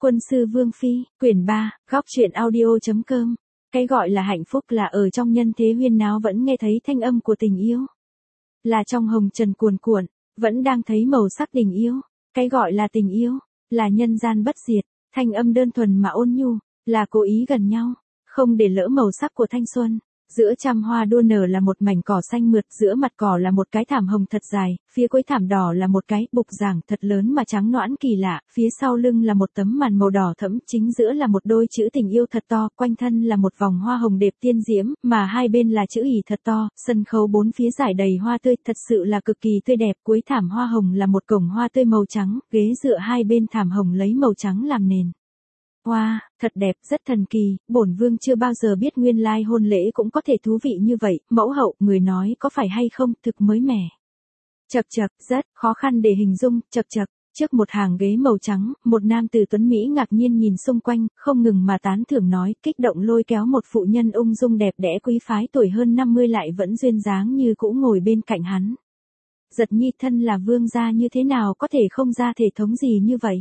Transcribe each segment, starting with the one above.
Quân sư Vương Phi, quyển 3, góc truyện audio.com. Cái gọi là hạnh phúc là ở trong nhân thế huyên náo vẫn nghe thấy thanh âm của tình yêu. Là trong hồng trần cuồn cuộn, vẫn đang thấy màu sắc tình yêu. Cái gọi là tình yêu, là nhân gian bất diệt, thanh âm đơn thuần mà ôn nhu, là cố ý gần nhau, không để lỡ màu sắc của thanh xuân. Giữa trăm hoa đua nở là một mảnh cỏ xanh mượt, giữa mặt cỏ là một cái thảm hồng thật dài, phía cuối thảm đỏ là một cái bục giảng thật lớn mà trắng nõn kỳ lạ, phía sau lưng là một tấm màn màu đỏ thẫm, chính giữa là một đôi chữ tình yêu thật to, quanh thân là một vòng hoa hồng đẹp tiên diễm, mà hai bên là chữ ỷ thật to, sân khấu bốn phía rải đầy hoa tươi, thật sự là cực kỳ tươi đẹp, cuối thảm hoa hồng là một cổng hoa tươi màu trắng, ghế dựa hai bên thảm hồng lấy màu trắng làm nền. Wow, thật đẹp, rất thần kỳ, bổn vương chưa bao giờ biết nguyên lai hôn lễ cũng có thể thú vị như vậy, mẫu hậu, người nói có phải hay không, thực mới mẻ. Chật chật, rất khó khăn để hình dung, chật chật, trước một hàng ghế màu trắng, một nam tử tuấn Mỹ ngạc nhiên nhìn xung quanh, không ngừng mà tán thưởng nói, kích động lôi kéo một phụ nhân ung dung đẹp đẽ quý phái tuổi hơn 50 lại vẫn duyên dáng như cũ ngồi bên cạnh hắn. Giật Nhi thân là vương gia như thế nào có thể không ra thể thống gì như vậy.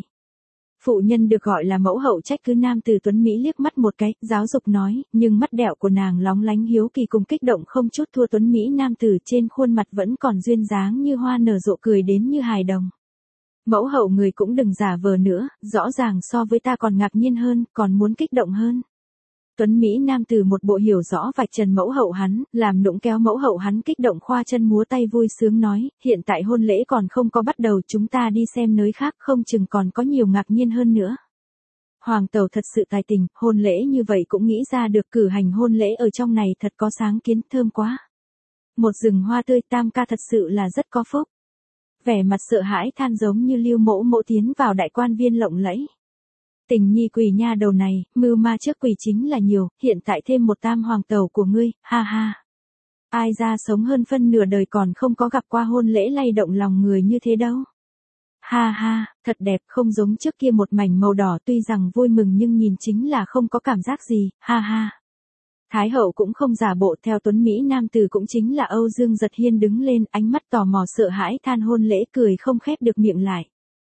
Phụ nhân được gọi là mẫu hậu trách cứ nam tử tuấn Mỹ liếc mắt một cái, giáo dục nói, nhưng mắt đẹo của nàng lóng lánh hiếu kỳ cùng kích động không chút thua tuấn Mỹ nam tử, trên khuôn mặt vẫn còn duyên dáng như hoa nở rộ, cười đến như hài đồng. Mẫu hậu người cũng đừng giả vờ nữa, rõ ràng so với ta còn ngạc nhiên hơn, còn muốn kích động hơn. Tuấn Mỹ nam tử một bộ hiểu rõ vạch trần mẫu hậu hắn, làm nũng kéo mẫu hậu hắn kích động khoa chân múa tay vui sướng nói, hiện tại hôn lễ còn không có bắt đầu, chúng ta đi xem nơi khác không chừng còn có nhiều ngạc nhiên hơn nữa. Hoàng tẩu thật sự tài tình, hôn lễ như vậy cũng nghĩ ra được, cử hành hôn lễ ở trong này thật có sáng kiến, thơm quá. Một rừng hoa tươi, tam ca thật sự là rất có phúc. Vẻ mặt sợ hãi than giống như Lưu Mỗ Mỗ tiến vào đại quan viên lộng lẫy. Tình nhi quỷ nha đầu này, mưu ma trước quỷ chính là nhiều, hiện tại thêm một tam hoàng tẩu của ngươi, ha ha. Ai ra sống hơn phân nửa đời còn không có gặp qua hôn lễ lay động lòng người như thế đâu. Ha ha, thật đẹp, không giống trước kia một mảnh màu đỏ, tuy rằng vui mừng nhưng nhìn chính là không có cảm giác gì, ha ha. Thái hậu cũng không giả bộ, theo tuấn Mỹ nam tử cũng chính là Âu Dương Giật Hiên đứng lên, ánh mắt tò mò sợ hãi than hôn lễ, cười không khép được miệng lại.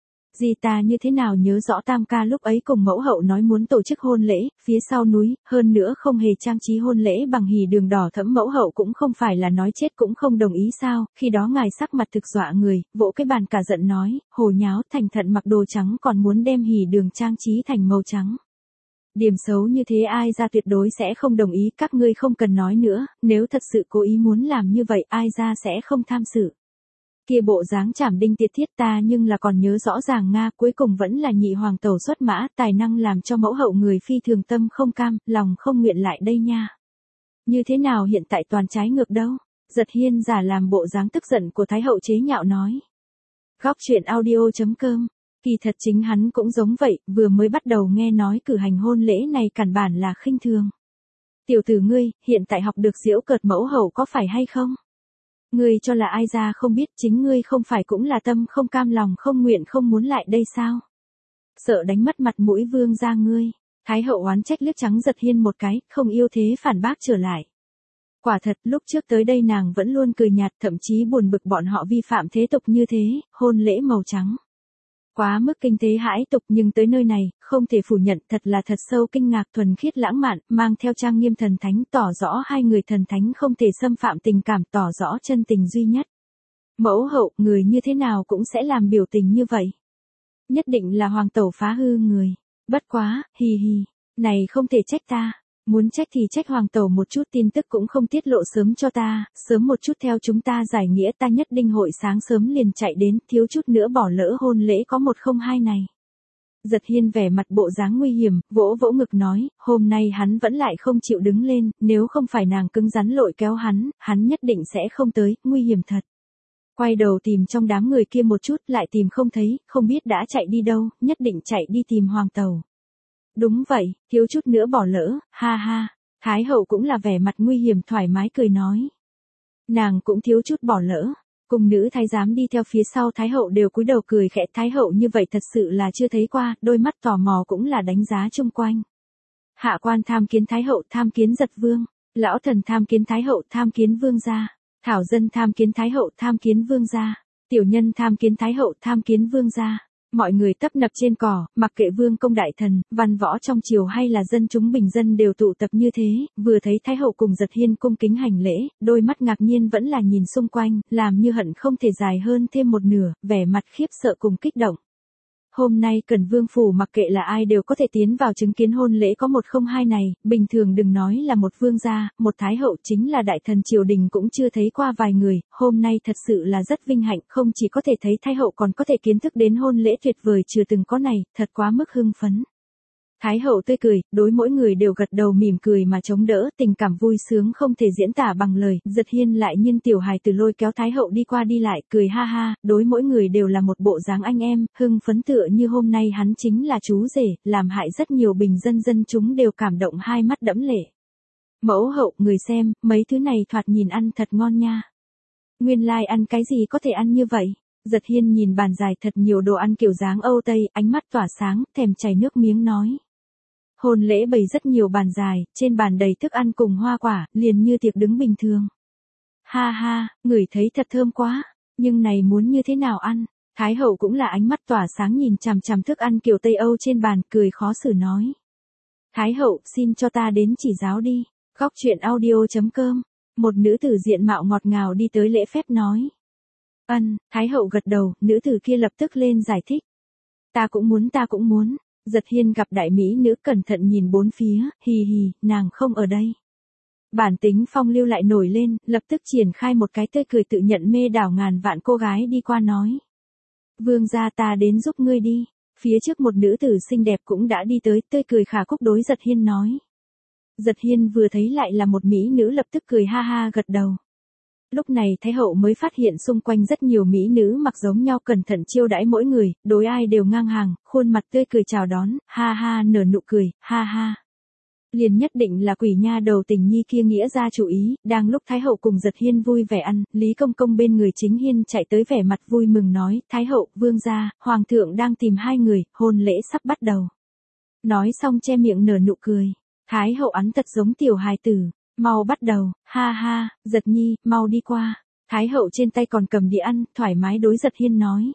Dì ta như thế nào nhớ rõ tam ca lúc ấy cùng mẫu hậu nói muốn tổ chức hôn lễ, phía sau núi, hơn nữa không hề trang trí hôn lễ bằng hỉ đường đỏ thẫm, mẫu hậu cũng không phải là nói chết cũng không đồng ý sao, khi đó ngài sắc mặt thực dọa người, vỗ cái bàn cả giận nói, hồ nháo, thành thận mặc đồ trắng còn muốn đem hỉ đường trang trí thành màu trắng. Điểm xấu như thế ai ra tuyệt đối sẽ không đồng ý, các ngươi không cần nói nữa, nếu thật sự cố ý muốn làm như vậy ai ra sẽ không tham sự. Kia bộ dáng chảm đinh tiệt thiết ta nhưng là còn nhớ rõ ràng Nga, cuối cùng vẫn là nhị hoàng tẩu xuất mã, tài năng làm cho mẫu hậu người phi thường tâm không cam, lòng không nguyện lại đây nha. Như thế nào hiện tại toàn trái ngược đâu? Giật Hiên giả làm bộ dáng tức giận của thái hậu chế nhạo nói. Góc truyện audio.com. Kỳ thật chính hắn cũng giống vậy, vừa mới bắt đầu nghe nói cử hành hôn lễ này căn bản là khinh thường. Tiểu tử ngươi, hiện tại học được giễu cợt mẫu hậu có phải hay không? Ngươi cho là ai ra không biết, chính ngươi không phải cũng là tâm không cam lòng không nguyện không muốn lại đây sao? Sợ đánh mất mặt mũi vương gia ngươi. Thái hậu oán trách liếc trắng Giật Hiên một cái, không yêu thế phản bác trở lại. Quả thật, lúc trước tới đây nàng vẫn luôn cười nhạt, thậm chí buồn bực bọn họ vi phạm thế tục như thế, hôn lễ màu trắng. Quá mức kinh tế hãi tục, nhưng tới nơi này, không thể phủ nhận, thật là thật sâu kinh ngạc, thuần khiết lãng mạn, mang theo trang nghiêm thần thánh, tỏ rõ hai người thần thánh không thể xâm phạm tình cảm, tỏ rõ chân tình duy nhất. Mẫu hậu, người như thế nào cũng sẽ làm biểu tình như vậy. Nhất định là hoàng tẩu phá hư người. Bất quá, hì hì, này không thể trách ta. Muốn trách thì trách hoàng tẩu một chút tin tức cũng không tiết lộ sớm cho ta, sớm một chút theo chúng ta giải nghĩa ta nhất định hội sáng sớm liền chạy đến, thiếu chút nữa bỏ lỡ hôn lễ có 102 này. Giật Hiên vẻ mặt bộ dáng nguy hiểm, vỗ vỗ ngực nói, hôm nay hắn vẫn lại không chịu đứng lên, nếu không phải nàng cứng rắn lội kéo hắn nhất định sẽ không tới, nguy hiểm thật. Quay đầu tìm trong đám người kia một chút lại tìm không thấy, không biết đã chạy đi đâu, nhất định chạy đi tìm hoàng tẩu. Đúng vậy, thiếu chút nữa bỏ lỡ, ha ha. Thái hậu cũng là vẻ mặt nguy hiểm thoải mái cười nói. Nàng cũng thiếu chút bỏ lỡ. Cùng nữ thái giám đi theo phía sau thái hậu đều cúi đầu cười khẽ, thái hậu như vậy thật sự là chưa thấy qua, đôi mắt tò mò cũng là đánh giá chung quanh. Hạ quan tham kiến thái hậu, tham kiến Giật vương. Lão thần tham kiến thái hậu, tham kiến vương gia. Thảo dân tham kiến thái hậu, tham kiến vương gia. Tiểu nhân tham kiến thái hậu, tham kiến vương gia. Mọi người tấp nập trên cỏ, mặc kệ vương công đại thần, văn võ trong triều hay là dân chúng bình dân đều tụ tập như thế, vừa thấy Thái hậu cùng Giật Hiên cung kính hành lễ, đôi mắt ngạc nhiên vẫn là nhìn xung quanh, làm như hận không thể dài hơn thêm một nửa, vẻ mặt khiếp sợ cùng kích động. Hôm nay Cẩn Vương phủ mặc kệ là ai đều có thể tiến vào chứng kiến hôn lễ có 102 này, bình thường đừng nói là một vương gia, một thái hậu chính là đại thần triều đình cũng chưa thấy qua vài người, hôm nay thật sự là rất vinh hạnh, không chỉ có thể thấy thái hậu còn có thể kiến thức đến hôn lễ tuyệt vời chưa từng có này, thật quá mức hưng phấn. Thái hậu tươi cười, đối mỗi người đều gật đầu mỉm cười mà chống đỡ, tình cảm vui sướng không thể diễn tả bằng lời, Giật Hiên lại nhưng tiểu hài từ lôi kéo Thái hậu đi qua đi lại, cười ha ha, đối mỗi người đều là một bộ dáng anh em, hưng phấn tựa như hôm nay hắn chính là chú rể, làm hại rất nhiều bình dân chúng đều cảm động hai mắt đẫm lệ. Mẫu hậu, người xem, mấy thứ này thoạt nhìn ăn thật ngon nha. Nguyên lai ăn cái gì có thể ăn như vậy? Giật Hiên nhìn bàn dài thật nhiều đồ ăn kiểu dáng Âu Tây, ánh mắt tỏa sáng, thèm chảy nước miếng nói. Hôn lễ bày rất nhiều bàn dài, trên bàn đầy thức ăn cùng hoa quả, liền như tiệc đứng bình thường. Ha ha, ngửi thấy thật thơm quá, nhưng này muốn như thế nào ăn? Thái hậu cũng là ánh mắt tỏa sáng nhìn chằm chằm thức ăn kiểu Tây Âu trên bàn, cười khó xử nói. Thái hậu, xin cho ta đến chỉ giáo đi. Góc truyện audio.com. Một nữ tử diện mạo ngọt ngào đi tới lễ phép nói. Thái hậu gật đầu, nữ tử kia lập tức lên giải thích. Ta cũng muốn. Giật Hiên gặp đại mỹ nữ cẩn thận nhìn bốn phía, hì hì, nàng không ở đây. Bản tính phong lưu lại nổi lên, lập tức triển khai một cái tươi cười tự nhận mê đảo ngàn vạn cô gái đi qua nói. Vương gia, ta đến giúp ngươi đi. Phía trước một nữ tử xinh đẹp cũng đã đi tới, tươi cười khả khúc đối Giật Hiên nói. Giật Hiên vừa thấy lại là một mỹ nữ lập tức cười ha ha gật đầu. Lúc này Thái hậu mới phát hiện xung quanh rất nhiều mỹ nữ mặc giống nhau cẩn thận chiêu đãi mỗi người, đối ai đều ngang hàng, khuôn mặt tươi cười chào đón, ha ha nở nụ cười, ha ha. Liền nhất định là quỷ nha đầu tình nhi kia nghĩa ra chủ ý, đang lúc Thái hậu cùng Giật Hiên vui vẻ ăn, Lý Công Công bên người Chính Hiên chạy tới vẻ mặt vui mừng nói, Thái hậu, vương gia, hoàng thượng đang tìm hai người, hôn lễ sắp bắt đầu. Nói xong che miệng nở nụ cười, Thái hậu ăn thật giống tiểu hài tử. Mau bắt đầu, ha ha, Giật nhi, mau đi qua. Thái hậu trên tay còn cầm đĩa ăn, thoải mái đối Giật Hiên nói.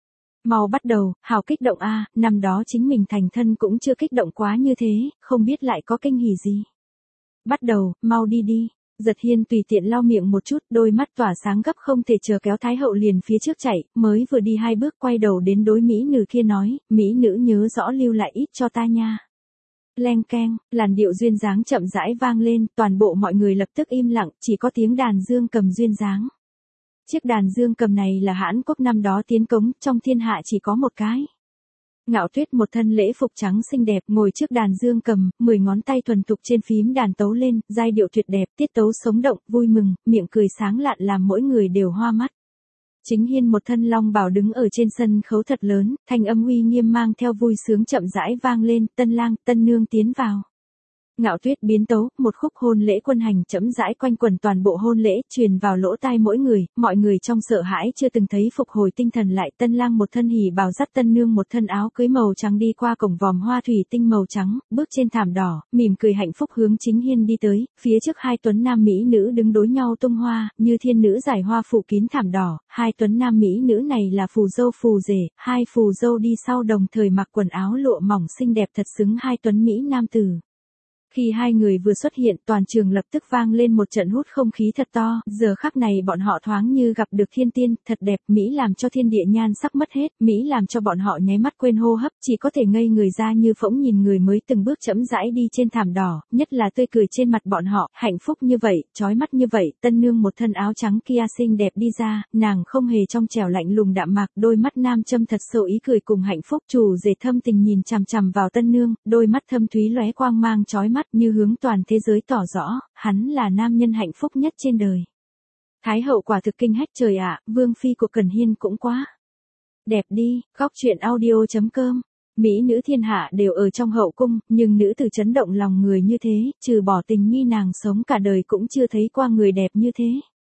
Mau bắt đầu, hào kích động a, năm đó chính mình thành thân cũng chưa kích động quá như thế, không biết lại có kinh hỉ gì. Bắt đầu, mau đi đi. Giật Hiên tùy tiện lau miệng một chút, đôi mắt tỏa sáng gấp không thể chờ kéo Thái hậu liền phía trước chạy, mới vừa đi hai bước quay đầu đến đối mỹ nữ kia nói, mỹ nữ nhớ rõ lưu lại ít cho ta nha. Leng keng, làn điệu duyên dáng chậm rãi vang lên, toàn bộ mọi người lập tức im lặng, chỉ có tiếng đàn dương cầm duyên dáng. Chiếc đàn dương cầm này là Hãn Quốc năm đó tiến cống, trong thiên hạ chỉ có một cái. Ngạo Tuyết một thân lễ phục trắng xinh đẹp, ngồi trước đàn dương cầm, 10 ngón tay thuần thục trên phím đàn tấu lên, giai điệu tuyệt đẹp, tiết tấu sống động, vui mừng, miệng cười sáng lạn làm mỗi người đều hoa mắt. Chính Hiên một thân long bào đứng ở trên sân khấu thật lớn, thanh âm uy nghiêm mang theo vui sướng chậm rãi vang lên, tân lang, tân nương tiến vào. Ngạo Tuyết biến tấu, một khúc hôn lễ quân hành chậm rãi quanh quẩn toàn bộ hôn lễ, truyền vào lỗ tai mỗi người, mọi người trong sợ hãi chưa từng thấy phục hồi tinh thần lại, tân lang một thân hỉ bào dắt tân nương một thân áo cưới màu trắng đi qua cổng vòm hoa thủy tinh màu trắng, bước trên thảm đỏ, mỉm cười hạnh phúc hướng Chính Hiên đi tới, phía trước hai tuấn nam mỹ nữ đứng đối nhau tung hoa, như thiên nữ giải hoa phủ kín thảm đỏ, hai tuấn nam mỹ nữ này là phù dâu phù rể, hai phù dâu đi sau đồng thời mặc quần áo lụa mỏng xinh đẹp thật xứng hai tuấn mỹ nam tử. Khi hai người vừa xuất hiện, toàn trường lập tức vang lên một trận hút không khí thật to, giờ khắc này bọn họ thoáng như gặp được thiên tiên, thật đẹp, Mỹ làm cho thiên địa nhan sắc mất hết, Mỹ làm cho bọn họ nháy mắt quên hô hấp, chỉ có thể ngây người ra như phỗng nhìn người mới từng bước chậm rãi đi trên thảm đỏ, nhất là tươi cười trên mặt bọn họ, hạnh phúc như vậy, chói mắt như vậy, tân nương một thân áo trắng kia xinh đẹp đi ra, nàng không hề trong trẻo lạnh lùng đạm mạc, đôi mắt nam châm thật sâu ý cười cùng hạnh phúc, chủ rể thâm tình nhìn chằm chằm vào tân nương, đôi mắt thâm thúy lóe quang mang chói mắt như hướng toàn thế giới tỏ rõ, hắn là nam nhân hạnh phúc nhất trên đời. Thái hậu quả thực kinh hách trời ạ, vương phi của Cẩn Hiên cũng quá đẹp đi. Góc truyện audio.com. Mỹ nữ thiên hạ đều ở trong hậu cung, nhưng nữ tử chấn động lòng người như thế, trừ bỏ tình nghi nàng sống cả đời cũng chưa thấy qua người đẹp như thế.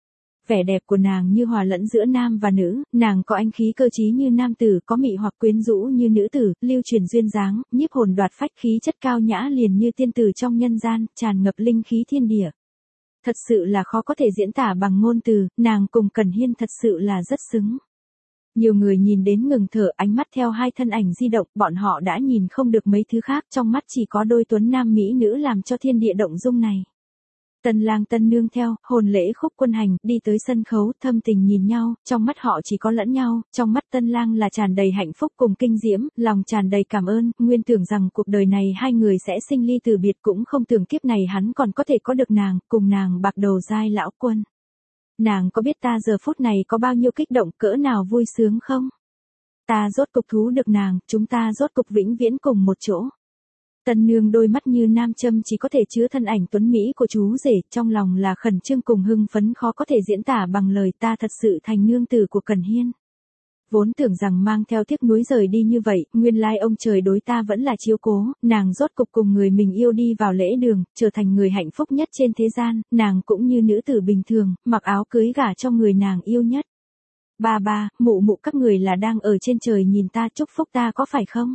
Vẻ đẹp của nàng như hòa lẫn giữa nam và nữ, nàng có anh khí cơ trí như nam tử, có mị hoặc quyến rũ như nữ tử, lưu truyền duyên dáng, nhiếp hồn đoạt phách, khí chất cao nhã liền như tiên tử trong nhân gian, tràn ngập linh khí thiên địa. Thật sự là khó có thể diễn tả bằng ngôn từ, nàng cùng Cẩn Hiên thật sự là rất xứng. Nhiều người nhìn đến ngừng thở, ánh mắt theo hai thân ảnh di động, bọn họ đã nhìn không được mấy thứ khác, trong mắt chỉ có đôi tuấn nam mỹ nữ làm cho thiên địa động dung này. Tân lang tân nương theo, hôn lễ khúc quân hành, đi tới sân khấu, thâm tình nhìn nhau, trong mắt họ chỉ có lẫn nhau, trong mắt tân lang là tràn đầy hạnh phúc cùng kinh diễm, lòng tràn đầy cảm ơn, nguyên tưởng rằng cuộc đời này hai người sẽ sinh ly từ biệt, cũng không tưởng kiếp này hắn còn có thể có được nàng, cùng nàng bạc đầu giai lão quân. Nàng có biết ta giờ phút này có bao nhiêu kích động, cỡ nào vui sướng không? Ta rốt cục thú được nàng, chúng ta rốt cục vĩnh viễn cùng một chỗ. Tân nương đôi mắt như nam châm chỉ có thể chứa thân ảnh tuấn Mỹ của chú rể, trong lòng là khẩn trương cùng hưng phấn khó có thể diễn tả bằng lời, ta thật sự thành nương tử của Cẩn Hiên. Vốn tưởng rằng mang theo tiếc nuối rời đi như vậy, nguyên lai ông trời đối ta vẫn là chiếu cố, nàng rốt cục cùng người mình yêu đi vào lễ đường, trở thành người hạnh phúc nhất trên thế gian, nàng cũng như nữ tử bình thường, mặc áo cưới gả cho người nàng yêu nhất. Ba ba, mụ mụ các người là đang ở trên trời nhìn ta chúc phúc ta có phải không?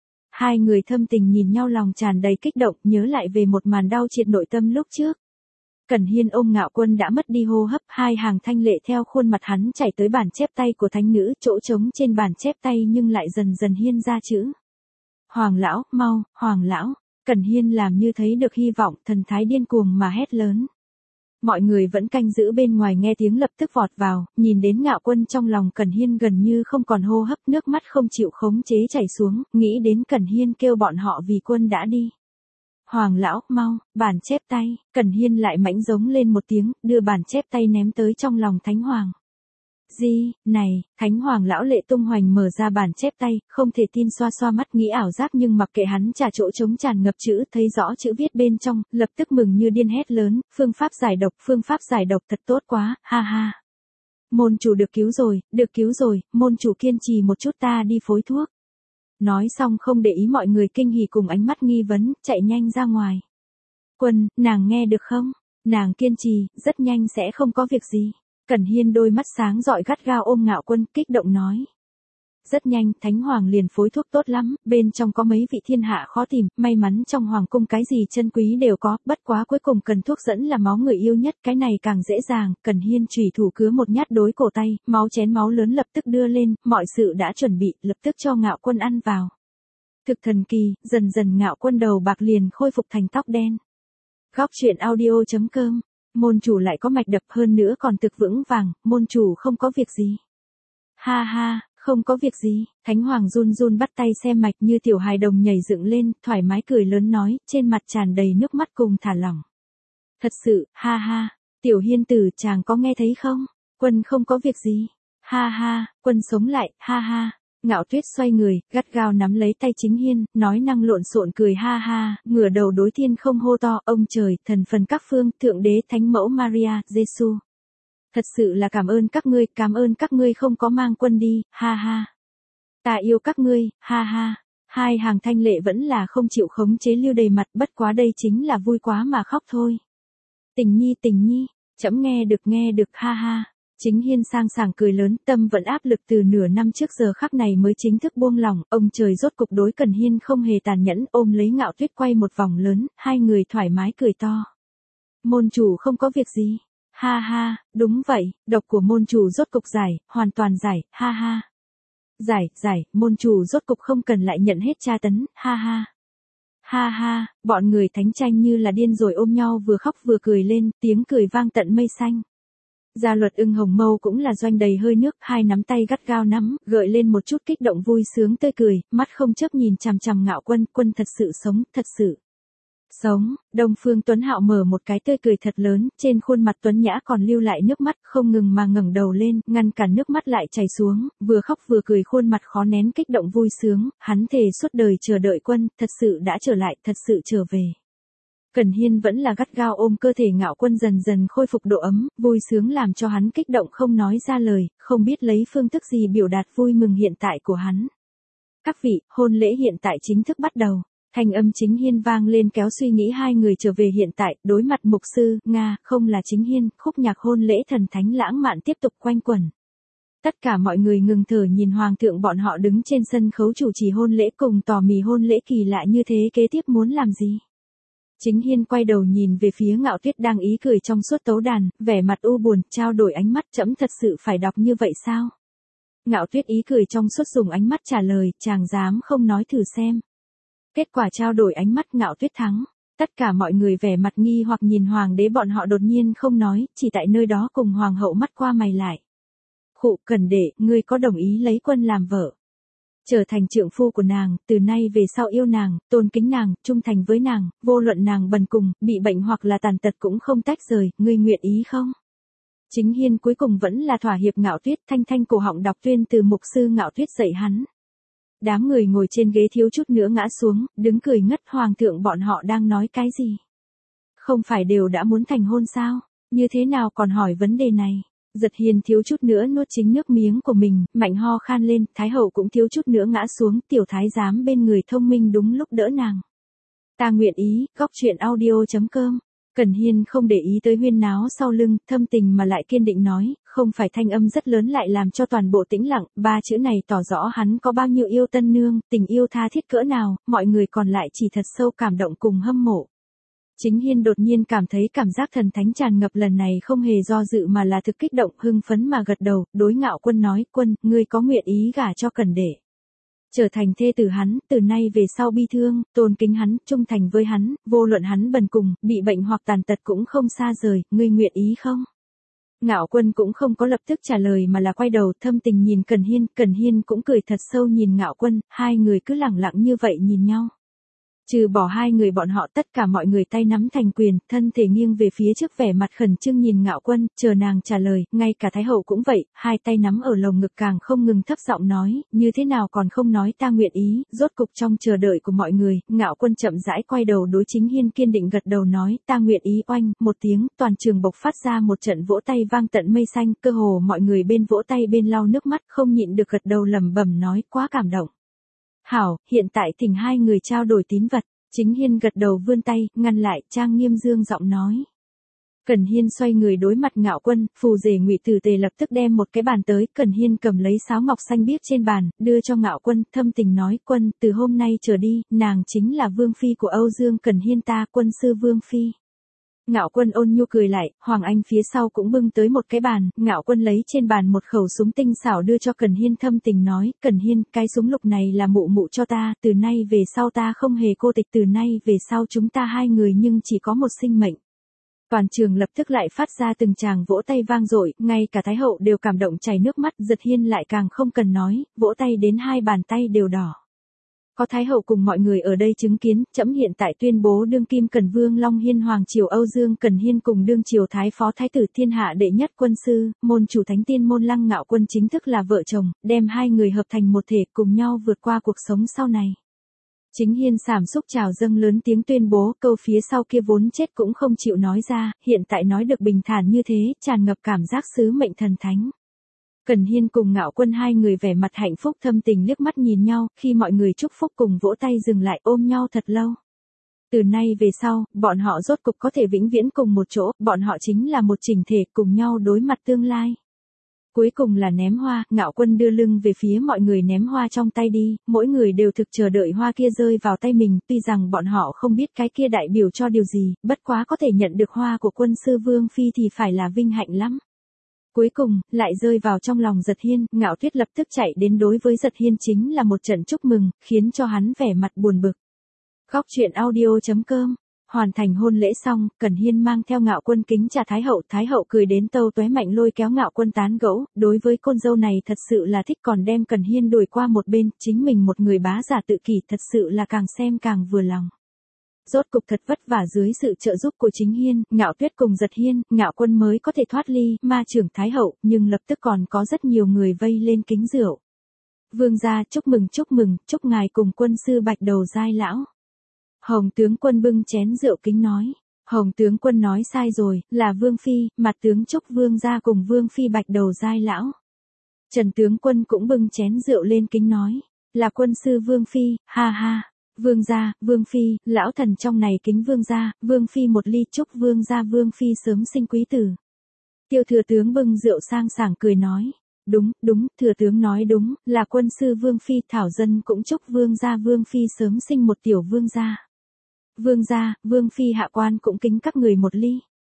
Hai người thâm tình nhìn nhau lòng tràn đầy kích động, nhớ lại về một màn đau triệt nội tâm lúc trước. Cẩn Hiên ôm Ngạo Quân đã mất đi hô hấp, hai hàng thanh lệ theo khuôn mặt hắn chảy tới bản chép tay của thánh nữ, chỗ trống trên bản chép tay nhưng lại dần dần hiên ra chữ. Hoàng lão, mau, Hoàng lão, Cẩn Hiên làm như thấy được hy vọng, thần thái điên cuồng mà hét lớn. Mọi người vẫn canh giữ bên ngoài nghe tiếng lập tức vọt vào, nhìn đến Ngạo Quân trong lòng Cẩn Hiên gần như không còn hô hấp, nước mắt không chịu khống chế chảy xuống, nghĩ đến Cẩn Hiên kêu bọn họ vì quân đã đi. Hoàng lão, mau, bản chép tay, Cẩn Hiên lại mãnh giống lên một tiếng, đưa bản chép tay ném tới trong lòng Thánh Hoàng. Gì, này, Thánh Hoàng lão lệ tung hoành mở ra bản chép tay, không thể tin xoa xoa mắt nghĩ ảo giác nhưng mặc kệ hắn trả chỗ trống tràn ngập chữ, thấy rõ chữ viết bên trong, lập tức mừng như điên hét lớn, phương pháp giải độc thật tốt quá, ha ha. Môn chủ được cứu rồi, môn chủ kiên trì một chút ta đi phối thuốc. Nói xong không để ý mọi người kinh hỉ cùng ánh mắt nghi vấn, chạy nhanh ra ngoài. Quân, nàng nghe được không? Nàng kiên trì, rất nhanh sẽ không có việc gì. Cẩn Hiên đôi mắt sáng rọi gắt gao ôm Ngạo Quân, kích động nói. Rất nhanh, Thánh Hoàng liền phối thuốc tốt lắm, bên trong có mấy vị thiên hạ khó tìm, may mắn trong Hoàng cung cái gì chân quý đều có, bất quá cuối cùng cần thuốc dẫn là máu người yêu nhất, cái này càng dễ dàng, Cẩn Hiên chủy thủ cứa một nhát đối cổ tay, máu chén máu lớn lập tức đưa lên, mọi sự đã chuẩn bị, lập tức cho Ngạo Quân ăn vào. Thực thần kỳ, dần dần Ngạo Quân đầu bạc liền khôi phục thành tóc đen. Góc truyện audio.com, môn chủ lại có mạch đập hơn nữa còn thực vững vàng, môn chủ không có việc gì. Ha ha. Không có việc gì, Thánh Hoàng run run bắt tay xem mạch như tiểu hài đồng nhảy dựng lên, thoải mái cười lớn nói, trên mặt tràn đầy nước mắt cùng thả lỏng. Thật sự, ha ha, Tiểu Hiên tử chàng có nghe thấy không? Quân không có việc gì. Ha ha, Quân sống lại, ha ha. Ngạo Tuyết xoay người, gắt gao nắm lấy tay Chính Hiên, nói năng lộn xộn cười ha ha, ngửa đầu đối thiên không hô to, ông trời, thần phần các phương, thượng đế, thánh mẫu Maria, Giêsu. Thật sự là cảm ơn các ngươi không có mang quân đi, ha ha. Ta yêu các ngươi, ha ha. Hai hàng thanh lệ vẫn là không chịu khống chế lưu đầy mặt, bất quá đây chính là vui quá mà khóc thôi. Tình nhi, trẫm nghe được, ha ha. Chính Hiên sang sảng cười lớn, tâm vẫn áp lực từ nửa năm trước giờ khắc này mới chính thức buông lỏng, ông trời rốt cục đối Cẩn Hiên không hề tàn nhẫn, ôm lấy Ngạo Tuyết quay một vòng lớn, hai người thoải mái cười to. Môn chủ không có việc gì. Ha ha, đúng vậy, độc của môn chủ rốt cục giải, hoàn toàn giải, ha ha. Giải, môn chủ rốt cục không cần lại nhận hết tra tấn, ha ha. Ha ha, bọn người thánh tranh như là điên rồi ôm nhau vừa khóc vừa cười lên, tiếng cười vang tận mây xanh. Gia Luật Ưng Hồng Mâu cũng là doanh đầy hơi nước, hai nắm tay gắt gao nắm, gợi lên một chút kích động vui sướng tươi cười, mắt không chớp nhìn chằm chằm Ngạo Quân, quân thật sự sống, thật sự. Sống, Đông Phương Tuấn Hạo mở một cái tươi cười thật lớn, trên khuôn mặt Tuấn Nhã còn lưu lại nước mắt, không ngừng mà ngẩng đầu lên, ngăn cản nước mắt lại chảy xuống, vừa khóc vừa cười khuôn mặt khó nén kích động vui sướng, hắn thề suốt đời chờ đợi quân, thật sự đã trở lại, thật sự trở về. Cẩn Hiên vẫn là gắt gao ôm cơ thể Ngạo Quân dần dần khôi phục độ ấm, vui sướng làm cho hắn kích động không nói ra lời, không biết lấy phương thức gì biểu đạt vui mừng hiện tại của hắn. Các vị, hôn lễ hiện tại chính thức bắt đầu. Thanh âm Chính Hiên vang lên kéo suy nghĩ hai người trở về hiện tại, đối mặt mục sư, Nga, không là Chính Hiên, khúc nhạc hôn lễ thần thánh lãng mạn tiếp tục quanh quẩn. Tất cả mọi người ngừng thở nhìn hoàng thượng bọn họ đứng trên sân khấu chủ trì hôn lễ cùng tò mì hôn lễ kỳ lạ như thế kế tiếp muốn làm gì. Chính Hiên quay đầu nhìn về phía Ngạo Tuyết đang ý cười trong suốt tấu đàn, vẻ mặt u buồn, trao đổi ánh mắt, trẫm thật sự phải đọc như vậy sao? Ngạo Tuyết ý cười trong suốt dùng ánh mắt trả lời, chàng dám không nói thử xem. Kết quả trao đổi ánh mắt Ngạo Tuyết thắng. Tất cả mọi người vẻ mặt nghi hoặc nhìn hoàng đế, bọn họ đột nhiên không nói, chỉ tại nơi đó cùng hoàng hậu mắt qua mày lại. Khụ, Cẩn đệ, ngươi có đồng ý lấy Quân làm vợ? Trở thành trượng phu của nàng, từ nay về sau yêu nàng, tôn kính nàng, trung thành với nàng, vô luận nàng bần cùng, bị bệnh hoặc là tàn tật cũng không tách rời, ngươi nguyện ý không? Chính Hiên cuối cùng vẫn là thỏa hiệp. Ngạo Tuyết thanh thanh cổ họng đọc tuyên từ mục sư Ngạo Tuyết dạy hắn. Đám người ngồi trên ghế thiếu chút nữa ngã xuống, đứng cười ngất. Hoàng thượng, bọn họ đang nói cái gì? Không phải đều đã muốn thành hôn sao? Như thế nào còn hỏi vấn đề này? Giật Hiên thiếu chút nữa nuốt chính nước miếng của mình, mạnh ho khan lên. Thái hậu cũng thiếu chút nữa ngã xuống. Tiểu thái giám bên người thông minh đúng lúc đỡ nàng. Ta nguyện ý. Góc truyện audio.com. Cẩn Hiên không để ý tới huyên náo sau lưng, thâm tình mà lại kiên định nói, không phải. Thanh âm rất lớn lại làm cho toàn bộ tĩnh lặng, ba chữ này tỏ rõ hắn có bao nhiêu yêu tân nương, tình yêu tha thiết cỡ nào, mọi người còn lại chỉ thật sâu cảm động cùng hâm mộ. Chính Hiên đột nhiên cảm thấy cảm giác thần thánh tràn ngập, lần này không hề do dự mà là thực kích động, hưng phấn mà gật đầu, đối Ngạo Quân nói, Quân, ngươi có nguyện ý gả cho Cẩn đệ, trở thành thê tử hắn, từ nay về sau bi thương, tôn kính hắn, trung thành với hắn, vô luận hắn bần cùng, bị bệnh hoặc tàn tật cũng không xa rời, ngươi nguyện ý không? Ngạo Quân cũng không có lập tức trả lời mà là quay đầu thâm tình nhìn Cẩn Hiên cũng cười thật sâu nhìn Ngạo Quân, hai người cứ lẳng lặng như vậy nhìn nhau. Trừ bỏ hai người bọn họ, tất cả mọi người tay nắm thành quyền, thân thể nghiêng về phía trước, vẻ mặt khẩn trương nhìn Ngạo Quân, chờ nàng trả lời, ngay cả Thái hậu cũng vậy, hai tay nắm ở lồng ngực càng không ngừng thấp giọng nói, như thế nào còn không nói ta nguyện ý. Rốt cục trong chờ đợi của mọi người, Ngạo Quân chậm rãi quay đầu đối Chính Hiên kiên định gật đầu nói, ta nguyện ý. Oanh, một tiếng, toàn trường bộc phát ra một trận vỗ tay vang tận mây xanh, cơ hồ mọi người bên vỗ tay bên lau nước mắt, không nhịn được gật đầu lẩm bẩm nói, quá cảm động. Hảo, hiện tại thỉnh hai người trao đổi tín vật. Chính Hiên gật đầu vươn tay, ngăn lại, trang nghiêm dương giọng nói. Cẩn Hiên xoay người đối mặt Ngạo Quân, phù rể Ngụy Tử Tề lập tức đem một cái bàn tới, Cẩn Hiên cầm lấy sáo ngọc xanh biếc trên bàn, đưa cho Ngạo Quân, thâm tình nói, Quân, từ hôm nay trở đi, nàng chính là vương phi của Âu Dương Cẩn Hiên ta, quân sư vương phi. Ngạo Quân ôn nhu cười lại, Hoàng Anh phía sau cũng bưng tới một cái bàn, Ngạo Quân lấy trên bàn một khẩu súng tinh xảo đưa cho Cẩn Hiên, thâm tình nói, Cẩn Hiên, cái súng lục này là mụ mụ cho ta, từ nay về sau ta không hề cô tịch, từ nay về sau chúng ta hai người nhưng chỉ có một sinh mệnh. Toàn trường lập tức lại phát ra từng tràng vỗ tay vang dội, ngay cả Thái hậu đều cảm động chảy nước mắt, Giật Hiên lại càng không cần nói, vỗ tay đến hai bàn tay đều đỏ. Có Thái hậu cùng mọi người ở đây chứng kiến, trẫm hiện tại tuyên bố đương kim Cẩn Vương Long Hiên Hoàng triều Âu Dương Cẩn Hiên cùng đương triều Thái phó Thái tử thiên hạ đệ nhất quân sư, môn chủ Thánh Tiên môn Lăng Ngạo Quân chính thức là vợ chồng, đem hai người hợp thành một thể cùng nhau vượt qua cuộc sống sau này. Chính Hiên sảm xúc chào dâng lớn tiếng tuyên bố, câu phía sau kia vốn chết cũng không chịu nói ra, hiện tại nói được bình thản như thế, tràn ngập cảm giác sứ mệnh thần thánh. Cẩn Hiên cùng Ngạo Quân hai người vẻ mặt hạnh phúc thâm tình liếc mắt nhìn nhau, khi mọi người chúc phúc cùng vỗ tay dừng lại ôm nhau thật lâu. Từ nay về sau, bọn họ rốt cục có thể vĩnh viễn cùng một chỗ, bọn họ chính là một chỉnh thể cùng nhau đối mặt tương lai. Cuối cùng là ném hoa, Ngạo Quân đưa lưng về phía mọi người ném hoa trong tay đi, mỗi người đều thực chờ đợi hoa kia rơi vào tay mình, tuy rằng bọn họ không biết cái kia đại biểu cho điều gì, bất quá có thể nhận được hoa của quân sư Vương Phi thì phải là vinh hạnh lắm. Cuối cùng, lại rơi vào trong lòng Giật Hiên, Ngạo Tuyết lập tức chạy đến đối với Giật Hiên chính là một trận chúc mừng, khiến cho hắn vẻ mặt buồn bực. Góc truyện audio.com. Hoàn thành hôn lễ xong, Cẩn Hiên mang theo Ngạo Quân kính trà Thái hậu cười đến tâu tóe mạnh lôi kéo Ngạo Quân tán gẫu, đối với con dâu này thật sự là thích, còn đem Cẩn Hiên đuổi qua một bên, chính mình một người bá giả tự kỷ thật sự là càng xem càng vừa lòng. Rốt cục thật vất vả dưới sự trợ giúp của Chính Hiên, Ngạo Tuyết cùng Giật Hiên, Ngạo Quân mới có thể thoát ly ma trưởng Thái hậu, nhưng lập tức còn có rất nhiều người vây lên kính rượu. Vương gia chúc mừng, chúc ngài cùng quân sư Bạch Đầu giai lão. Hồng tướng quân bưng chén rượu kính nói. Hồng tướng quân nói sai rồi, là Vương Phi, mặt tướng chúc Vương gia cùng Vương Phi Bạch Đầu giai lão. Trần tướng quân cũng bưng chén rượu lên kính nói. Là quân sư Vương Phi, ha ha. Vương gia, Vương Phi, lão thần trong này kính Vương gia, Vương Phi một ly chúc Vương gia Vương Phi sớm sinh quý tử. Tiêu thừa tướng bưng rượu sang sảng cười nói. Đúng, thừa tướng nói đúng, là quân sư Vương Phi, thảo dân cũng chúc Vương gia Vương Phi sớm sinh một tiểu vương gia. Vương gia, Vương Phi hạ quan cũng kính các người một ly.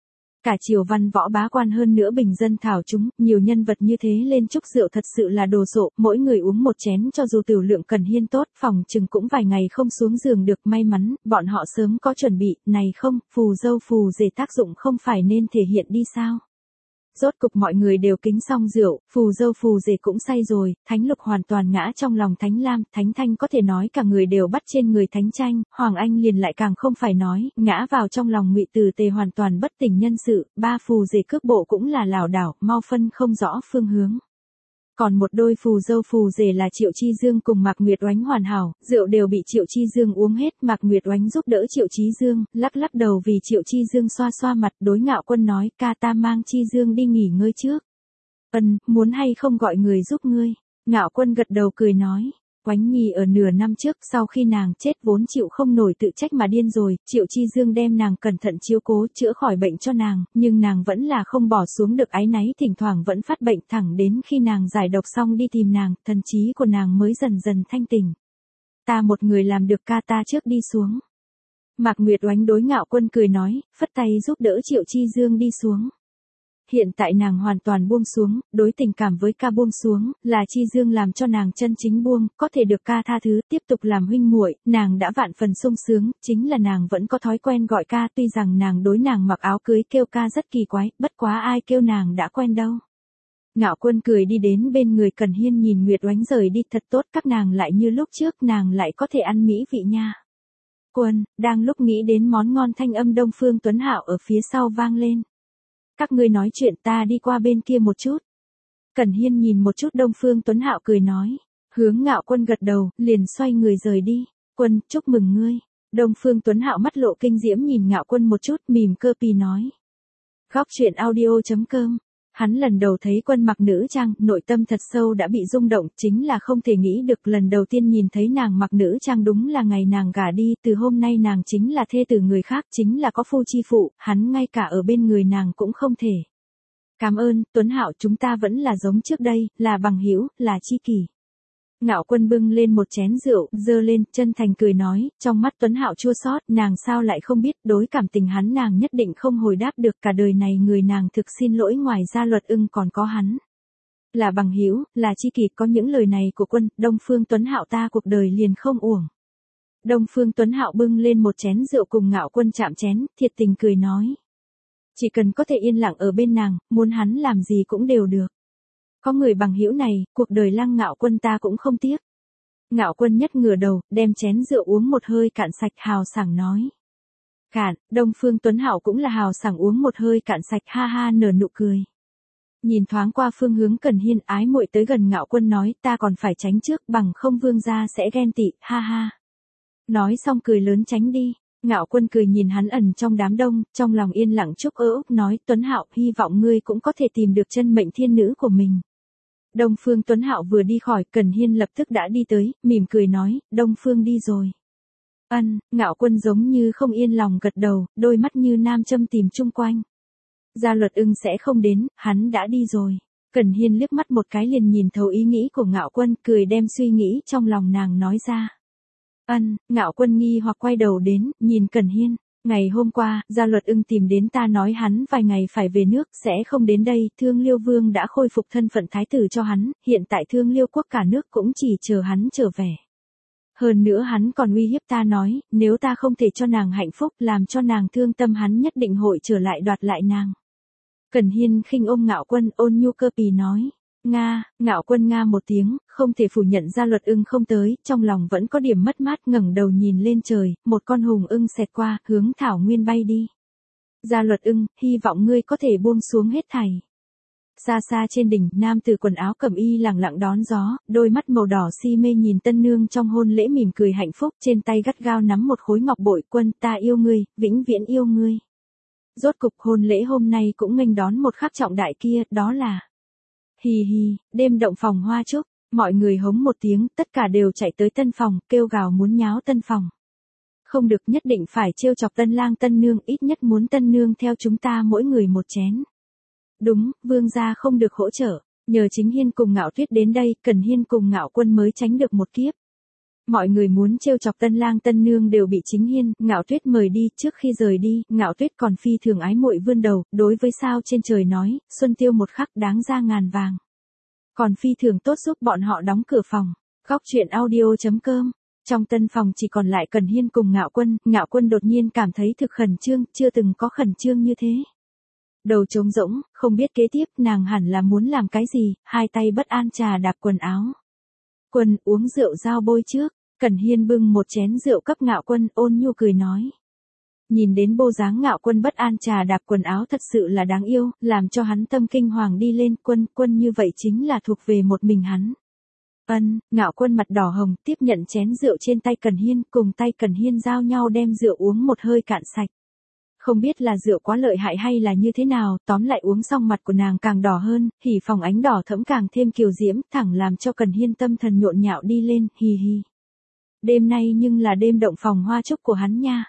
Cả triều văn võ bá quan hơn nữa bình dân thảo chúng, nhiều nhân vật như thế lên chúc rượu thật sự là đồ sộ, mỗi người uống một chén cho dù tiểu lượng Cần Hiên tốt, phòng chừng cũng vài ngày không xuống giường được, may mắn, bọn họ sớm có chuẩn bị, này không, phù dâu phù rể tác dụng không phải nên thể hiện đi sao. Rốt cục mọi người đều kính xong rượu, phù dâu phù rể cũng say rồi, Thánh Lục hoàn toàn ngã trong lòng Thánh Lam, Thánh Thanh có thể nói cả người đều bắt trên người Thánh Tranh, Hoàng Anh liền lại càng không phải nói, ngã vào trong lòng Ngụy Từ Tề hoàn toàn bất tỉnh nhân sự, ba phù rể cước bộ cũng là lảo đảo, mau phân không rõ phương hướng. Còn một đôi phù dâu phù rể là Triệu Chi Dương cùng Mạc Nguyệt Oánh hoàn hảo, rượu đều bị Triệu Chi Dương uống hết, Mạc Nguyệt Oánh giúp đỡ Triệu Chi Dương, lắc lắc đầu vì Triệu Chi Dương xoa xoa mặt, đối Ngạo Quân nói, ca ta mang Chi Dương đi nghỉ ngơi trước. Muốn hay không gọi người giúp ngươi? Ngạo Quân gật đầu cười nói. Oánh Nhi ở nửa năm trước sau khi nàng chết vốn chịu không nổi tự trách mà điên rồi, Triệu Chi Dương đem nàng cẩn thận chiếu cố chữa khỏi bệnh cho nàng, nhưng nàng vẫn là không bỏ xuống được áy náy, thỉnh thoảng vẫn phát bệnh thẳng đến khi nàng giải độc xong đi tìm nàng, thần trí của nàng mới dần dần thanh tỉnh. Ta một người làm được, ca ta trước đi xuống. Mạc Nguyệt Oánh đối Ngạo Quân cười nói, phất tay giúp đỡ Triệu Chi Dương đi xuống. Hiện tại nàng hoàn toàn buông xuống, đối tình cảm với ca buông xuống, là Chi Dương làm cho nàng chân chính buông, có thể được ca tha thứ, tiếp tục làm huynh muội, nàng đã vạn phần sung sướng, chính là nàng vẫn có thói quen gọi ca, tuy rằng nàng đối nàng mặc áo cưới kêu ca rất kỳ quái, bất quá ai kêu nàng đã quen đâu. Ngạo Quân cười đi đến bên người Cần Hiên nhìn Nguyệt Oánh rời đi, thật tốt, các nàng lại như lúc trước, nàng lại có thể ăn mỹ vị nha. Quân, đang lúc nghĩ đến món ngon, thanh âm Đông Phương Tuấn Hạo ở phía sau vang lên. Các ngươi nói chuyện, ta đi qua bên kia một chút. Cẩn Hiên nhìn một chút Đông Phương Tuấn Hạo cười nói. Hướng Ngạo Quân gật đầu, liền xoay người rời đi. Quân, chúc mừng ngươi. Đông Phương Tuấn Hạo mắt lộ kinh diễm nhìn Ngạo Quân một chút, mỉm cơ pì nói. Góc truyện audio.com. Hắn lần đầu thấy Quân mặc nữ trang, nội tâm thật sâu đã bị rung động, chính là không thể nghĩ được lần đầu tiên nhìn thấy nàng mặc nữ trang đúng là ngày nàng gả đi, từ hôm nay nàng chính là thê tử người khác, chính là có phu chi phụ, hắn ngay cả ở bên người nàng cũng không thể. Cảm ơn, Tuấn Hạo, chúng ta vẫn là giống trước đây, là bằng hữu, là chi kỷ. Ngạo Quân bưng lên một chén rượu, dơ lên, chân thành cười nói, trong mắt Tuấn Hạo chua xót, nàng sao lại không biết, đối cảm tình hắn nàng nhất định không hồi đáp được, cả đời này người nàng thực xin lỗi, ngoài ra Luật Ưng còn có hắn. Là bằng hữu, là chi kỷ, có những lời này của Quân, Đông Phương Tuấn Hạo ta cuộc đời liền không uổng. Đông Phương Tuấn Hạo bưng lên một chén rượu cùng Ngạo Quân chạm chén, thiệt tình cười nói. Chỉ cần có thể yên lặng ở bên nàng, muốn hắn làm gì cũng đều được. Có người bằng hữu này, cuộc đời Lăng Ngạo Quân ta cũng không tiếc. Ngạo Quân nhất ngửa đầu, đem chén rượu uống một hơi cạn sạch, hào sảng nói. Cạn, Đông Phương Tuấn Hạo cũng là hào sảng uống một hơi cạn sạch, ha ha nở nụ cười. Nhìn thoáng qua phương hướng Cần Hiên, ái muội tới gần Ngạo Quân nói, ta còn phải tránh trước, bằng không vương gia sẽ ghen tị, ha ha. Nói xong cười lớn tránh đi. Ngạo Quân cười nhìn hắn ẩn trong đám đông, trong lòng yên lặng chúc ước, nói, Tuấn Hạo, hy vọng ngươi cũng có thể tìm được chân mệnh thiên nữ của mình. Đông Phương Tuấn Hạo vừa đi khỏi, Cần Hiên lập tức đã đi tới, mỉm cười nói, Đông Phương đi rồi. Ngạo Quân giống như không yên lòng gật đầu, đôi mắt như nam châm tìm chung quanh. Gia Luật Ưng sẽ không đến, hắn đã đi rồi. Cần Hiên liếc mắt một cái liền nhìn thấu ý nghĩ của Ngạo Quân, cười đem suy nghĩ trong lòng nàng nói ra. Ngạo Quân nghi hoặc quay đầu đến, nhìn Cần Hiên. Ngày hôm qua, Gia Luật Ưng tìm đến ta nói hắn vài ngày phải về nước, sẽ không đến đây, Thương Liêu Vương đã khôi phục thân phận thái tử cho hắn, hiện tại Thương Liêu quốc cả nước cũng chỉ chờ hắn trở về. Hơn nữa hắn còn uy hiếp ta nói, nếu ta không thể cho nàng hạnh phúc, làm cho nàng thương tâm, hắn nhất định hội trở lại đoạt lại nàng. Cần Hiên khinh ôm Ngạo Quân, ôn nhu cơ pì nói. Ngạo Quân nga một tiếng, không thể phủ nhận Gia Luật Ưng không tới, trong lòng vẫn có điểm mất mát, ngẩng đầu nhìn lên trời, một con hùng ưng xẹt qua, hướng thảo nguyên bay đi. Gia Luật Ưng, hy vọng ngươi có thể buông xuống hết thảy. Xa xa trên đỉnh, nam tử quần áo cẩm y lẳng lặng đón gió, đôi mắt màu đỏ si mê nhìn tân nương trong hôn lễ, mỉm cười hạnh phúc, trên tay gắt gao nắm một khối ngọc bội. Quân, ta yêu ngươi, vĩnh viễn yêu ngươi. Rốt cục hôn lễ hôm nay cũng nghênh đón một khắc trọng đại kia, đó là hì hì, đêm động phòng hoa trúc, mọi người hống một tiếng, tất cả đều chạy tới tân phòng, kêu gào muốn nháo tân phòng. Không được, nhất định phải trêu chọc tân lang tân nương, ít nhất muốn tân nương theo chúng ta mỗi người một chén. Đúng, vương gia không được hỗ trợ, nhờ chính Hiên cùng Ngạo Tuyết đến đây, Cần Hiên cùng Ngạo Quân mới tránh được một kiếp. Mọi người muốn trêu chọc tân lang tân nương đều bị Chính Hiên, Ngạo Tuyết mời đi, trước khi rời đi, Ngạo Tuyết còn phi thường ái muội vươn đầu, đối với sao trên trời nói, xuân tiêu một khắc đáng ra ngàn vàng. Còn phi thường tốt giúp bọn họ đóng cửa phòng. Góc chuyện audio.com. Trong tân phòng chỉ còn lại Cần Hiên cùng Ngạo Quân đột nhiên cảm thấy thực khẩn trương, chưa từng có khẩn trương như thế. Đầu trống rỗng, không biết kế tiếp nàng hẳn là muốn làm cái gì, hai tay bất an trà đạp quần áo. Quân uống rượu dao bôi trước, Cần Hiên bưng một chén rượu cấp Ngạo Quân, ôn nhu cười nói. Nhìn đến bộ dáng Ngạo Quân bất an trà đạp quần áo thật sự là đáng yêu, làm cho hắn tâm kinh hoàng đi lên. Quân như vậy chính là thuộc về một mình hắn. Ngạo Quân mặt đỏ hồng tiếp nhận chén rượu trên tay Cần Hiên, cùng tay Cần Hiên giao nhau đem rượu uống một hơi cạn sạch. Không biết là rượu quá lợi hại hay là như thế nào, tóm lại uống xong mặt của nàng càng đỏ hơn, hỉ phòng ánh đỏ thẫm càng thêm kiều diễm, thẳng làm cho Cần Hiên tâm thần nhộn nhạo đi lên, hì hì. Đêm nay nhưng là đêm động phòng hoa trúc của hắn nha.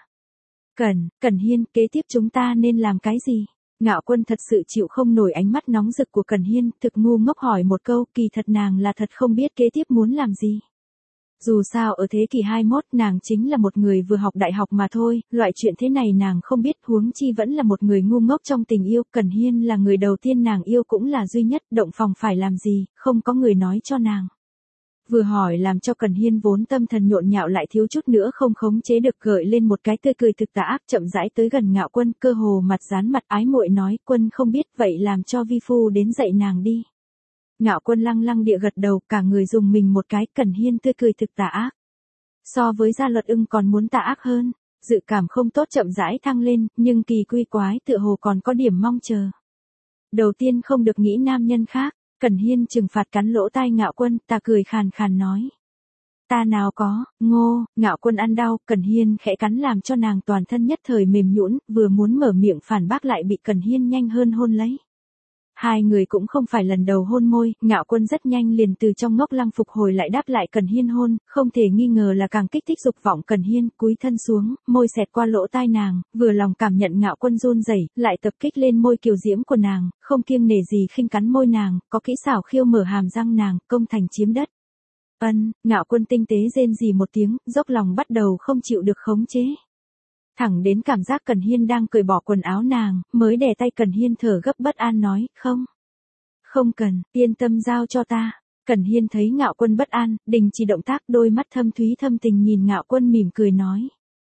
Cần Hiên, kế tiếp chúng ta nên làm cái gì? Ngạo Quân thật sự chịu không nổi ánh mắt nóng rực của Cần Hiên, thực ngu ngốc hỏi một câu, kỳ thật nàng là thật không biết kế tiếp muốn làm gì. Dù sao ở thế kỷ 21 nàng chính là một người vừa học đại học mà thôi, loại chuyện thế này nàng không biết, huống chi vẫn là một người ngu ngốc trong tình yêu. Cần Hiên là người đầu tiên nàng yêu cũng là duy nhất, động phòng phải làm gì, không có người nói cho nàng. Vừa hỏi làm cho Cần Hiên vốn tâm thần nhộn nhạo lại thiếu chút nữa không khống chế được gợi lên một cái tươi cười thực tà ác, chậm rãi tới gần Ngạo Quân, cơ hồ mặt dán mặt ái muội nói, Quân không biết, vậy làm cho vi phu đến dạy nàng đi. Ngạo Quân lăng lăng địa gật đầu, cả người dùng mình một cái. Cần Hiên tươi cười thực tà ác. So với Gia Luật Ưng còn muốn tà ác hơn, dự cảm không tốt chậm rãi thăng lên, nhưng kỳ quy quái tựa hồ còn có điểm mong chờ. Đầu tiên không được nghĩ nam nhân khác. Cần Hiên trừng phạt cắn lỗ tai Ngạo Quân, ta cười khàn khàn nói. Ta nào có, ngô. Ngạo Quân ăn đau, Cần Hiên khẽ cắn làm cho nàng toàn thân nhất thời mềm nhũn, vừa muốn mở miệng phản bác lại bị Cần Hiên nhanh hơn hôn lấy. Hai người cũng không phải lần đầu hôn môi, Ngạo Quân rất nhanh liền từ trong ngốc lăng phục hồi lại đáp lại Cần Hiên hôn, không thể nghi ngờ là càng kích thích dục vọng. Cần Hiên cúi thân xuống, môi xẹt qua lỗ tai nàng, vừa lòng cảm nhận Ngạo Quân run rẩy, lại tập kích lên môi kiều diễm của nàng, không kiêng nể gì khinh cắn môi nàng, có kỹ xảo khiêu mở hàm răng nàng, công thành chiếm đất. Ngạo Quân tinh tế rên rỉ một tiếng, dốc lòng bắt đầu không chịu được khống chế. Thẳng đến cảm giác Cần Hiên đang cởi bỏ quần áo nàng, mới đè tay Cần Hiên thở gấp bất an nói, không cần, yên tâm giao cho ta. Cần Hiên thấy Ngạo Quân bất an, đình chỉ động tác, đôi mắt thâm thúy thâm tình nhìn Ngạo Quân mỉm cười nói.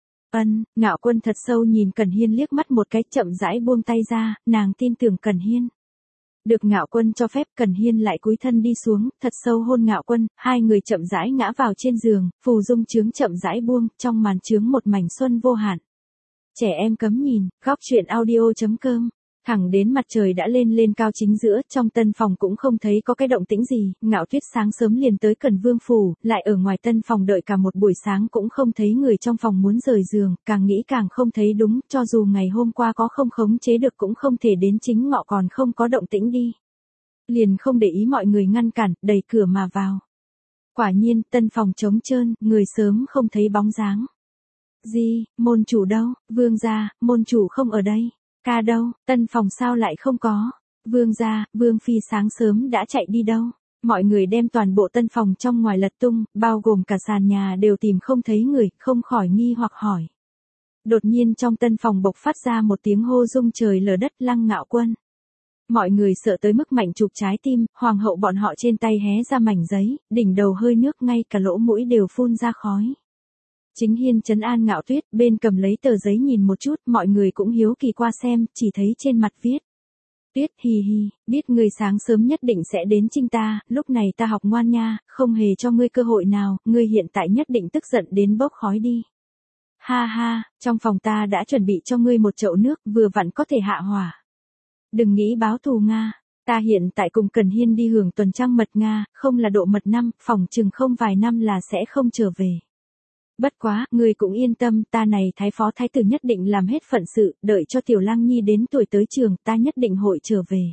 Ngạo Quân thật sâu nhìn Cần Hiên liếc mắt một cái, chậm rãi buông tay ra, nàng tin tưởng Cần Hiên. Được Ngạo Quân cho phép, Cần Hiên lại cúi thân đi xuống, thật sâu hôn Ngạo Quân, hai người chậm rãi ngã vào trên giường, phù dung trướng chậm rãi buông, trong màn trướng một mảnh xuân vô hạn. Trẻ em cấm nhìn, góc chuyện audio.com. Thẳng đến mặt trời đã lên cao chính giữa, trong tân phòng cũng không thấy có cái động tĩnh gì. Ngạo Tuyết sáng sớm liền tới Cần Vương phủ, lại ở ngoài tân phòng đợi cả một buổi sáng cũng không thấy người trong phòng muốn rời giường, càng nghĩ càng không thấy đúng, cho dù ngày hôm qua có không khống chế được cũng không thể đến chính ngọ còn không có động tĩnh đi. Liền không để ý mọi người ngăn cản, đẩy cửa mà vào. Quả nhiên, tân phòng trống trơn, người sớm không thấy bóng dáng. Gì, môn chủ đâu? Vương gia, môn chủ không ở đây. Ca đâu? Tân phòng sao lại không có? Vương gia, Vương phi sáng sớm đã chạy đi đâu? Mọi người đem toàn bộ tân phòng trong ngoài lật tung, bao gồm cả sàn nhà đều tìm không thấy người, không khỏi nghi hoặc hỏi. Đột nhiên trong tân phòng bộc phát ra một tiếng hô rung trời lở đất, Lăng Ngạo Quân. Mọi người sợ tới mức mạnh chụp trái tim, hoàng hậu bọn họ trên tay hé ra mảnh giấy, đỉnh đầu hơi nước, ngay cả lỗ mũi đều phun ra khói. Chính Hiên trấn an Ngạo Tuyết, bên cầm lấy tờ giấy nhìn một chút, mọi người cũng hiếu kỳ qua xem, chỉ thấy trên mặt viết. Tuyết, hì hì, biết ngươi sáng sớm nhất định sẽ đến chinh ta, lúc này ta học ngoan nha, không hề cho ngươi cơ hội nào, ngươi hiện tại nhất định tức giận đến bốc khói đi. Ha ha, trong phòng ta đã chuẩn bị cho ngươi một chậu nước, vừa vặn có thể hạ hỏa. Đừng nghĩ báo thù Nga, ta hiện tại cùng Cần Hiên đi hưởng tuần trăng mật Nga, không là độ mật năm, phòng chừng không vài năm là sẽ không trở về. Bất quá, ngươi cũng yên tâm, ta này thái phó thái tử nhất định làm hết phận sự, đợi cho Tiểu Lăng Nhi đến tuổi tới trường, ta nhất định hội trở về.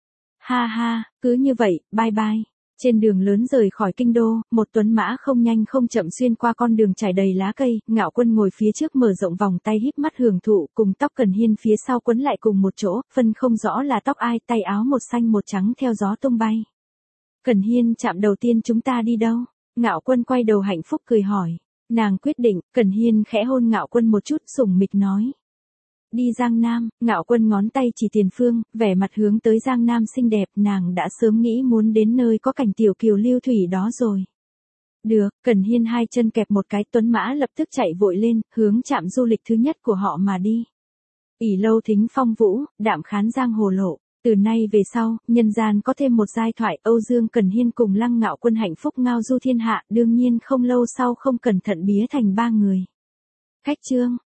Ha ha, cứ như vậy, bye bye. Trên đường lớn rời khỏi kinh đô, một tuấn mã không nhanh không chậm xuyên qua con đường trải đầy lá cây, Ngạo Quân ngồi phía trước mở rộng vòng tay híp mắt hưởng thụ, cùng tóc Cần Hiên phía sau quấn lại cùng một chỗ, phân không rõ là tóc ai, tay áo một xanh một trắng theo gió tung bay. Cần Hiên chạm đầu tiên chúng ta đi đâu? Ngạo Quân quay đầu hạnh phúc cười hỏi. Nàng quyết định, Cẩn Hiên khẽ hôn Ngạo Quân một chút sủng mịch nói. Đi Giang Nam, Ngạo Quân ngón tay chỉ tiền phương, vẻ mặt hướng tới Giang Nam xinh đẹp, nàng đã sớm nghĩ muốn đến nơi có cảnh tiểu kiều lưu thủy đó rồi. Được, Cẩn Hiên hai chân kẹp một cái, tuấn mã lập tức chạy vội lên, hướng trạm du lịch thứ nhất của họ mà đi. ỷ lâu thính phong vũ, đạm khán giang hồ lộ. Từ nay về sau, nhân gian có thêm một giai thoại, Âu Dương Cẩn Hiên cùng Lăng Ngạo Quân hạnh phúc ngao du thiên hạ, đương nhiên không lâu sau không cẩn thận bía thành ba người. Khách chương